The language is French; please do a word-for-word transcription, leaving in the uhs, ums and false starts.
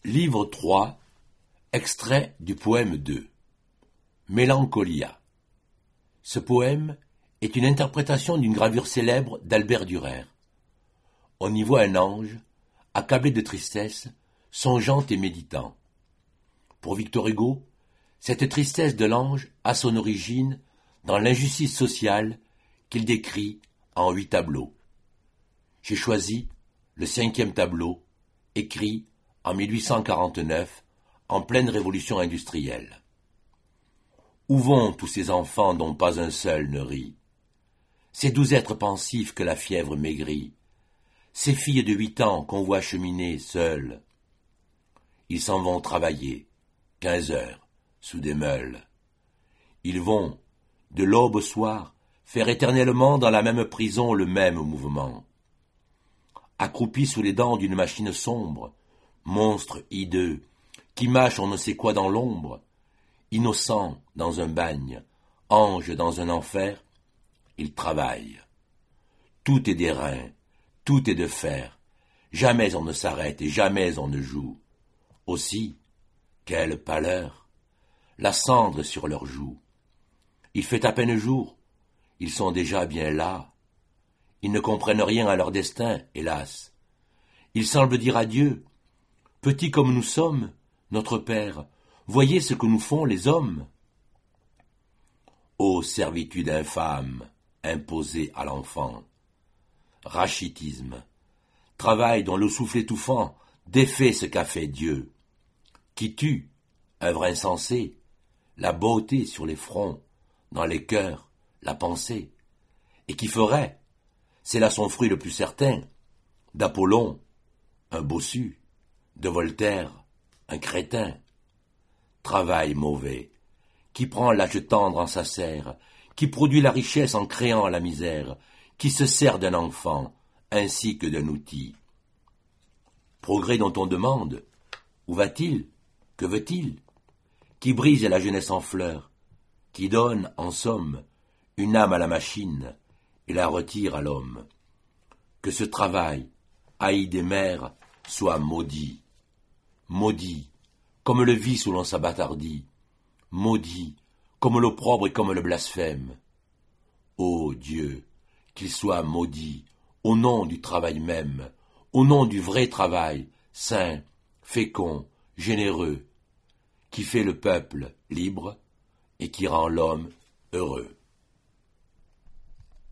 Livre trois, extrait du poème deux. Mélancolia. Ce poème est une interprétation d'une gravure célèbre d'Albert Dürer. On y voit un ange, accablé de tristesse, songeant et méditant. Pour Victor Hugo, cette tristesse de l'ange a son origine dans l'injustice sociale qu'il décrit en huit tableaux. J'ai choisi le cinquième tableau, écrit en mille huit cent quarante-neuf, en pleine révolution industrielle. Où vont tous ces enfants dont pas un seul ne rit? Ces doux êtres pensifs que la fièvre maigrit, ces filles de huit ans qu'on voit cheminer seules. Ils s'en vont travailler, quinze heures, sous des meules. Ils vont, de l'aube au soir, faire éternellement dans la même prison le même mouvement. Accroupis sous les dents d'une machine sombre, monstre hideux, qui mâche on ne sait quoi dans l'ombre, innocent dans un bagne, ange dans un enfer, ils travaillent. Tout est d'airain, tout est de fer, jamais on ne s'arrête et jamais on ne joue. Aussi, quelle pâleur, la cendre sur leurs joues. Il fait à peine jour, ils sont déjà bien là. Ils ne comprennent rien à leur destin, hélas. Ils semblent dire à Dieu, « Petits comme nous sommes, notre Père, voyez ce que nous font les hommes. » Ô servitude infâme, imposée à l'enfant, rachitisme, travail dont le souffle étouffant défait ce qu'a fait Dieu, qui tue, œuvre insensée, la beauté sur les fronts, dans les cœurs, la pensée, et qui ferait, c'est là son fruit le plus certain, d'Apollon, un bossu, de Voltaire, un crétin. Travail mauvais, qui prend l'âge tendre en sa serre, qui produit la richesse en créant la misère, qui se sert d'un enfant, ainsi que d'un outil. Progrès dont on demande, où va-t-il? Que veut-il? Qui brise la jeunesse en fleurs, qui donne, en somme, une âme à la machine, et la retire à l'homme. Que ce travail, haï des mères, soit maudit. Maudit, comme le vice où l'on s'abattardit. Maudit, comme l'opprobre et comme le blasphème. Ô Dieu, qu'il soit maudit, au nom du travail même, au nom du vrai travail, saint, fécond, généreux, qui fait le peuple libre et qui rend l'homme heureux.